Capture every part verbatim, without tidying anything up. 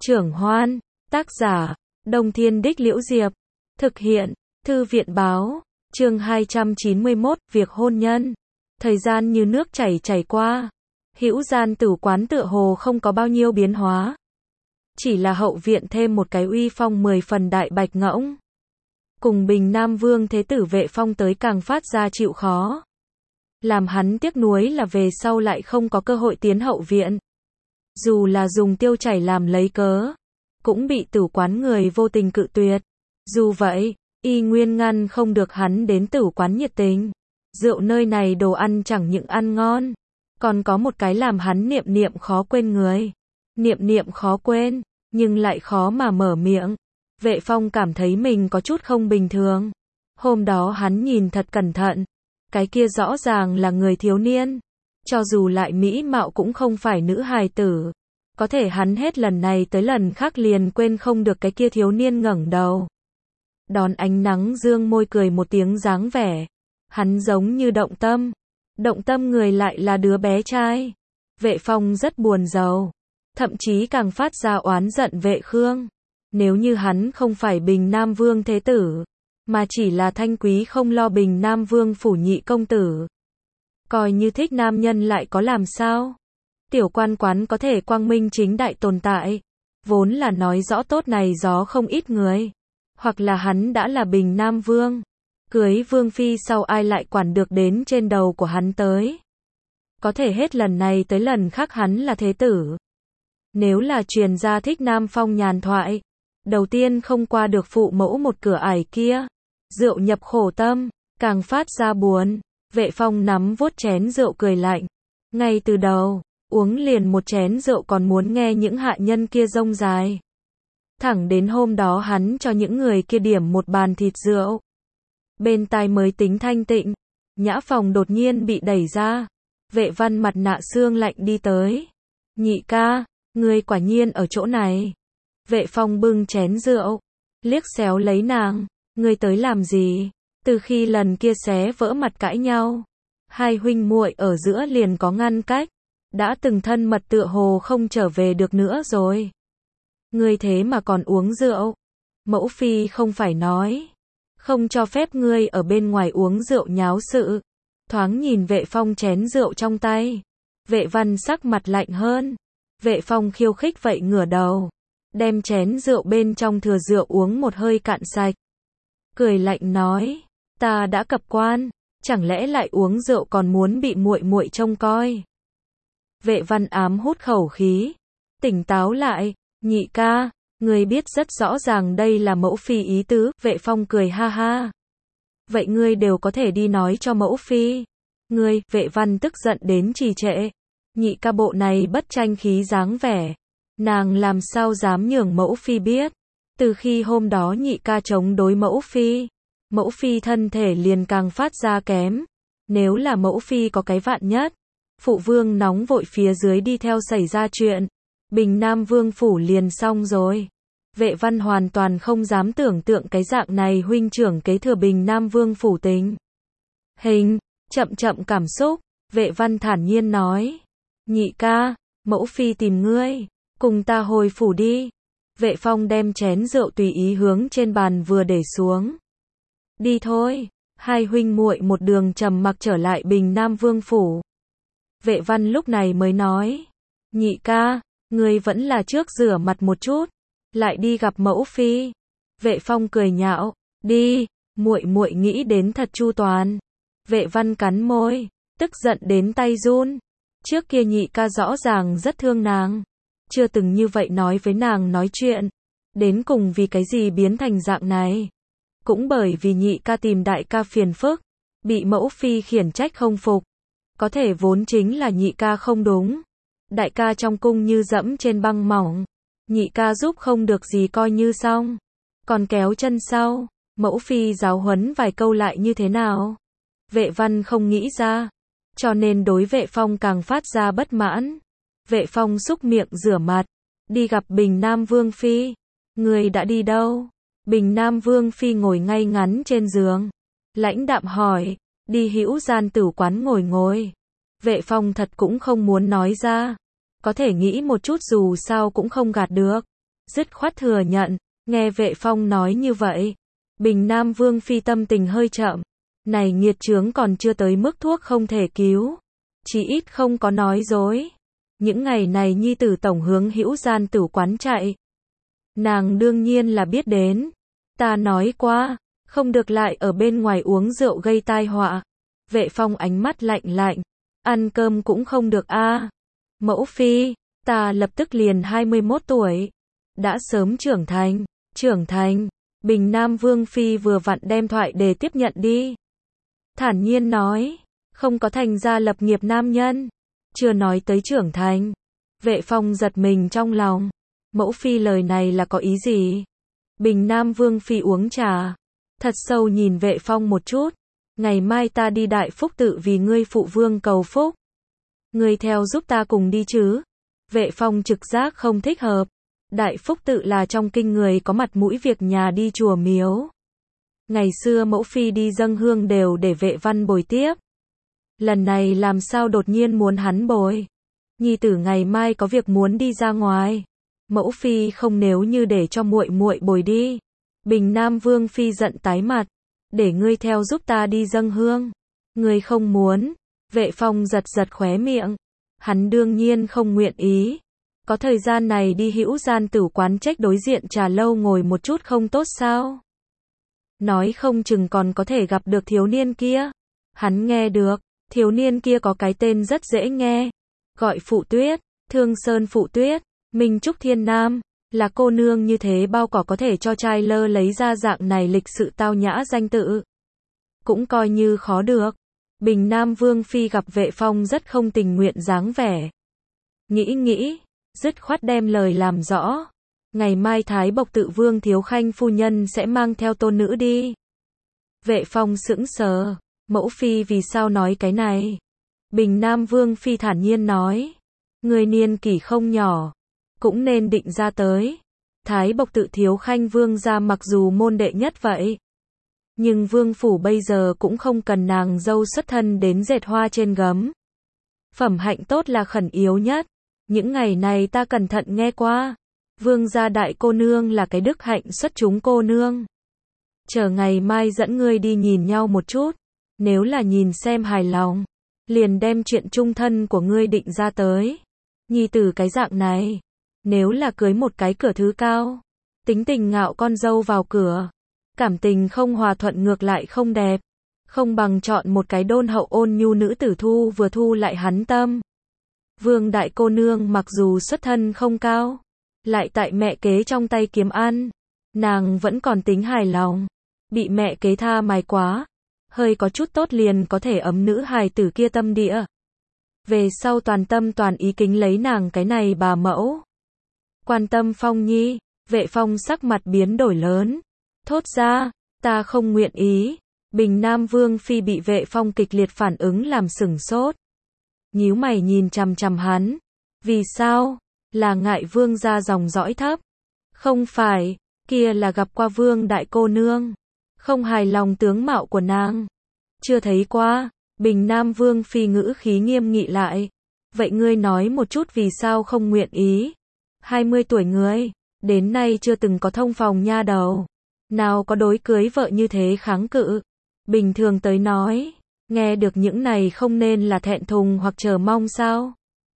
Trưởng Hoan, tác giả, Đông Thiên Đích Liễu Diệp, thực hiện, Thư viện báo, chương hai trăm chín mươi mốt, việc hôn nhân. Thời gian như nước chảy chảy qua, Hữu Gian Tử quán tựa hồ không có bao nhiêu biến hóa. Chỉ là hậu viện thêm một cái uy phong mười phần đại bạch ngỗng. Cùng Bình Nam Vương Thế Tử Vệ Phong tới càng phát ra chịu khó. Làm hắn tiếc nuối là về sau lại không có cơ hội tiến hậu viện. Dù là dùng tiêu chảy làm lấy cớ, cũng bị tử quán người vô tình cự tuyệt. Dù vậy, y nguyên ngăn không được hắn đến tử quán nhiệt tình. Rượu nơi này đồ ăn chẳng những ăn ngon, còn có một cái làm hắn niệm niệm khó quên người. Niệm niệm khó quên, nhưng lại khó mà mở miệng. Vệ Phong cảm thấy mình có chút không bình thường. Hôm đó hắn nhìn thật cẩn thận. Cái kia rõ ràng là người thiếu niên. Cho dù lại mỹ mạo cũng không phải nữ hài tử. Có thể hắn hết lần này tới lần khác liền quên không được cái kia thiếu niên ngẩng đầu. Đón ánh nắng dương môi cười một tiếng dáng vẻ. Hắn giống như động tâm. Động tâm người lại là đứa bé trai. Vệ Phong rất buồn rầu. Thậm chí càng phát ra oán giận Vệ Khương. Nếu như hắn không phải Bình Nam Vương Thế Tử, mà chỉ là thanh quý không lo Bình Nam Vương phủ nhị công tử. Coi như thích nam nhân lại có làm sao? Tiểu quan quán có thể quang minh chính đại tồn tại. Vốn là nói rõ tốt này gió không ít người. Hoặc là hắn đã là Bình Nam Vương. Cưới Vương Phi sau ai lại quản được đến trên đầu của hắn tới. Có thể hết lần này tới lần khác hắn là Thế Tử. Nếu là truyền ra thích nam phong nhàn thoại. Đầu tiên không qua được phụ mẫu một cửa ải kia. Rượu nhập khổ tâm, càng phát ra buồn. Vệ Phong nắm vuốt chén rượu cười lạnh. Ngay từ đầu, uống liền một chén rượu còn muốn nghe những hạ nhân kia rông dài. Thẳng đến hôm đó hắn cho những người kia điểm một bàn thịt rượu. Bên tai mới tính thanh tịnh. Nhã phòng đột nhiên bị đẩy ra. Vệ Văn mặt nạ xương lạnh đi tới. Nhị ca, ngươi quả nhiên ở chỗ này. Vệ Phong bưng chén rượu, liếc xéo lấy nàng. Ngươi tới làm gì? Từ khi lần kia xé vỡ mặt cãi nhau, hai huynh muội ở giữa liền có ngăn cách. Đã từng thân mật tựa hồ không trở về được nữa rồi. Ngươi thế mà còn uống rượu. Mẫu phi không phải nói không cho phép ngươi ở bên ngoài uống rượu nháo sự. Thoáng nhìn Vệ Phong chén rượu trong tay. Vệ Văn sắc mặt lạnh hơn. Vệ Phong khiêu khích vậy ngửa đầu. Đem chén rượu bên trong thừa rượu uống một hơi cạn sạch. Cười lạnh nói. Ta đã cập quan. Chẳng lẽ lại uống rượu còn muốn bị muội muội trông coi. Vệ Văn ám hút khẩu khí. Tỉnh táo lại. Nhị ca. Ngươi biết rất rõ ràng đây là mẫu phi ý tứ. Vệ Phong cười ha ha. Vậy ngươi đều có thể đi nói cho mẫu phi. Ngươi, Vệ Văn tức giận đến trì trệ. Nhị ca bộ này bất tranh khí dáng vẻ. Nàng làm sao dám nhường mẫu phi biết. Từ khi hôm đó nhị ca chống đối mẫu phi. Mẫu phi thân thể liền càng phát ra kém. Nếu là mẫu phi có cái vạn nhất. Phụ vương nóng vội phía dưới đi theo xảy ra chuyện. Bình Nam Vương phủ liền xong rồi. Vệ Văn hoàn toàn không dám tưởng tượng cái dạng này huynh trưởng kế thừa Bình Nam Vương phủ tình. Hình, chậm chậm cảm xúc. Vệ Văn thản nhiên nói. Nhị ca, mẫu phi tìm ngươi. Cùng ta hồi phủ đi. Vệ Phong đem chén rượu tùy ý hướng trên bàn vừa để xuống. Đi thôi. Hai huynh muội một đường trầm mặc trở lại Bình Nam Vương phủ. Vệ Văn lúc này mới nói. Nhị ca, ngươi vẫn là trước rửa mặt một chút. Lại đi gặp mẫu phi. Vệ Phong cười nhạo. Đi, muội muội nghĩ đến thật chu toàn. Vệ Văn cắn môi. Tức giận đến tay run. Trước kia nhị ca rõ ràng rất thương nàng. Chưa từng như vậy nói với nàng nói chuyện. Đến cùng vì cái gì biến thành dạng này. Cũng bởi vì nhị ca tìm đại ca phiền phức. Bị mẫu phi khiển trách không phục. Có thể vốn chính là nhị ca không đúng. Đại ca trong cung như dẫm trên băng mỏng. Nhị ca giúp không được gì coi như xong. Còn kéo chân sau. Mẫu phi giáo huấn vài câu lại như thế nào. Vệ Văn không nghĩ ra. Cho nên đối Vệ Phong càng phát ra bất mãn. Vệ Phong xúc miệng rửa mặt. Đi gặp Bình Nam Vương Phi. Người đã đi đâu? Bình Nam Vương Phi ngồi ngay ngắn trên giường. Lãnh đạm hỏi. Đi Hữu Gian Tử quán ngồi ngồi. Vệ Phong thật cũng không muốn nói ra. Có thể nghĩ một chút dù sao cũng không gạt được. dứt khoát thừa nhận. Nghe Vệ Phong nói như vậy, Bình Nam Vương Phi tâm tình hơi chậm. Này nghiệt chướng còn chưa tới mức thuốc không thể cứu. Chí ít không có nói dối. Những ngày này nhi tử tổng hướng Hữu Gian Tử quán chạy. Nàng đương nhiên là biết đến. Ta nói qua, không được lại ở bên ngoài uống rượu gây tai họa. Vệ Phong ánh mắt lạnh lạnh. Ăn cơm cũng không được a. À. Mẫu phi, ta lập tức liền hai mươi mốt tuổi. Đã sớm trưởng thành. Trưởng thành. Bình Nam Vương Phi vừa vặn đem thoại đề tiếp nhận đi. Thản nhiên nói. Không có thành gia lập nghiệp nam nhân. Chưa nói tới trưởng thành. Vệ Phong giật mình trong lòng. Mẫu phi lời này là có ý gì? Bình Nam Vương Phi uống trà. Thật sâu nhìn Vệ Phong một chút. Ngày mai ta đi Đại Phúc tự vì ngươi phụ vương cầu phúc. Ngươi theo giúp ta cùng đi chứ? Vệ Phong trực giác không thích hợp. Đại Phúc tự là trong kinh người có mặt mũi việc nhà đi chùa miếu. Ngày xưa mẫu phi đi dâng hương đều để Vệ Văn bồi tiếp. Lần này làm sao đột nhiên muốn hắn bồi? Nhi tử ngày mai có việc muốn đi ra ngoài. Mẫu phi không nếu như để cho muội muội bồi đi. Bình Nam Vương Phi giận tái mặt. Để ngươi theo giúp ta đi dâng hương. Ngươi không muốn. Vệ Phong giật giật khóe miệng. Hắn đương nhiên không nguyện ý. Có thời gian này đi Hữu Gian Tử quán trách đối diện trà lâu ngồi một chút không tốt sao? Nói không chừng còn có thể gặp được thiếu niên kia. Hắn nghe được. Thiếu niên kia có cái tên rất dễ nghe. Gọi Phụ Tuyết. Thương Sơn Phụ Tuyết. Minh Trúc Thiên Nam. Là cô nương như thế bao cỏ có thể cho trai lơ lấy ra dạng này lịch sự tao nhã danh tự. Cũng coi như khó được. Bình Nam Vương Phi gặp Vệ Phong rất không tình nguyện dáng vẻ. Nghĩ nghĩ. Dứt khoát đem lời làm rõ. Ngày mai Thái Bộc tự Vương Thiếu Khanh phu nhân sẽ mang theo tôn nữ đi. Vệ Phong sững sờ. Mẫu phi vì sao nói cái này? Bình Nam Vương Phi thản nhiên nói. Người niên kỷ không nhỏ. Cũng nên định ra tới. Thái Bộc tự Thiếu Khanh Vương gia mặc dù môn đệ nhất vậy. Nhưng Vương phủ bây giờ cũng không cần nàng dâu xuất thân đến dệt hoa trên gấm. Phẩm hạnh tốt là khẩn yếu nhất. Những ngày này ta cẩn thận nghe qua. Vương gia đại cô nương là cái đức hạnh xuất chúng cô nương. Chờ ngày mai dẫn ngươi đi nhìn nhau một chút. Nếu là nhìn xem hài lòng. Liền đem chuyện chung thân của ngươi định ra tới. Nhi tử cái dạng này. Nếu là cưới một cái cửa thứ cao. Tính tình ngạo con dâu vào cửa. Cảm tình không hòa thuận ngược lại không đẹp. Không bằng chọn một cái đôn hậu ôn nhu nữ tử thu vừa thu lại hắn tâm. Vương đại cô nương mặc dù xuất thân không cao. Lại tại mẹ kế trong tay kiếm ăn. Nàng vẫn còn tính hài lòng. Bị mẹ kế tha mài quá. Hơi có chút tốt liền có thể ấm nữ hài tử kia tâm địa. Về sau toàn tâm toàn ý kính lấy nàng cái này bà mẫu. Quan tâm Phong Nhi. Vệ Phong sắc mặt biến đổi lớn. Thốt ra, ta không nguyện ý. Bình Nam Vương Phi bị Vệ Phong kịch liệt phản ứng làm sửng sốt. Nhíu mày nhìn chằm chằm hắn. Vì sao? Là ngại Vương gia dòng dõi thấp. Không phải, kia là gặp qua Vương đại cô nương. Không hài lòng tướng mạo của nàng. Chưa thấy qua. Bình Nam Vương Phi ngữ khí nghiêm nghị lại. Vậy ngươi nói một chút vì sao không nguyện ý? hai mươi tuổi ngươi, đến nay chưa từng có thông phòng nha đầu. Nào có đối cưới vợ như thế kháng cự. Bình thường tới nói, nghe được những này không nên là thẹn thùng hoặc chờ mong sao?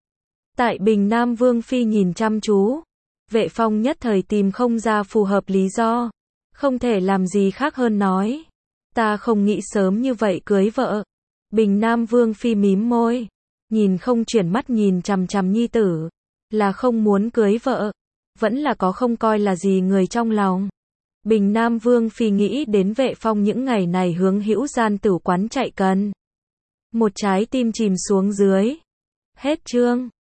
Tại Bình Nam Vương Phi nhìn chăm chú. Vệ Phong nhất thời tìm không ra phù hợp lý do. Không thể làm gì khác hơn nói. Ta không nghĩ sớm như vậy cưới vợ. Bình Nam Vương Phi mím môi. Nhìn không chuyển mắt nhìn chằm chằm nhi tử. Là không muốn cưới vợ. Vẫn là có không coi là gì người trong lòng. Bình Nam Vương Phi nghĩ đến Vệ Phong những ngày này hướng Hữu Gian Tử quán chạy cần. Một trái tim chìm xuống dưới. Hết chương.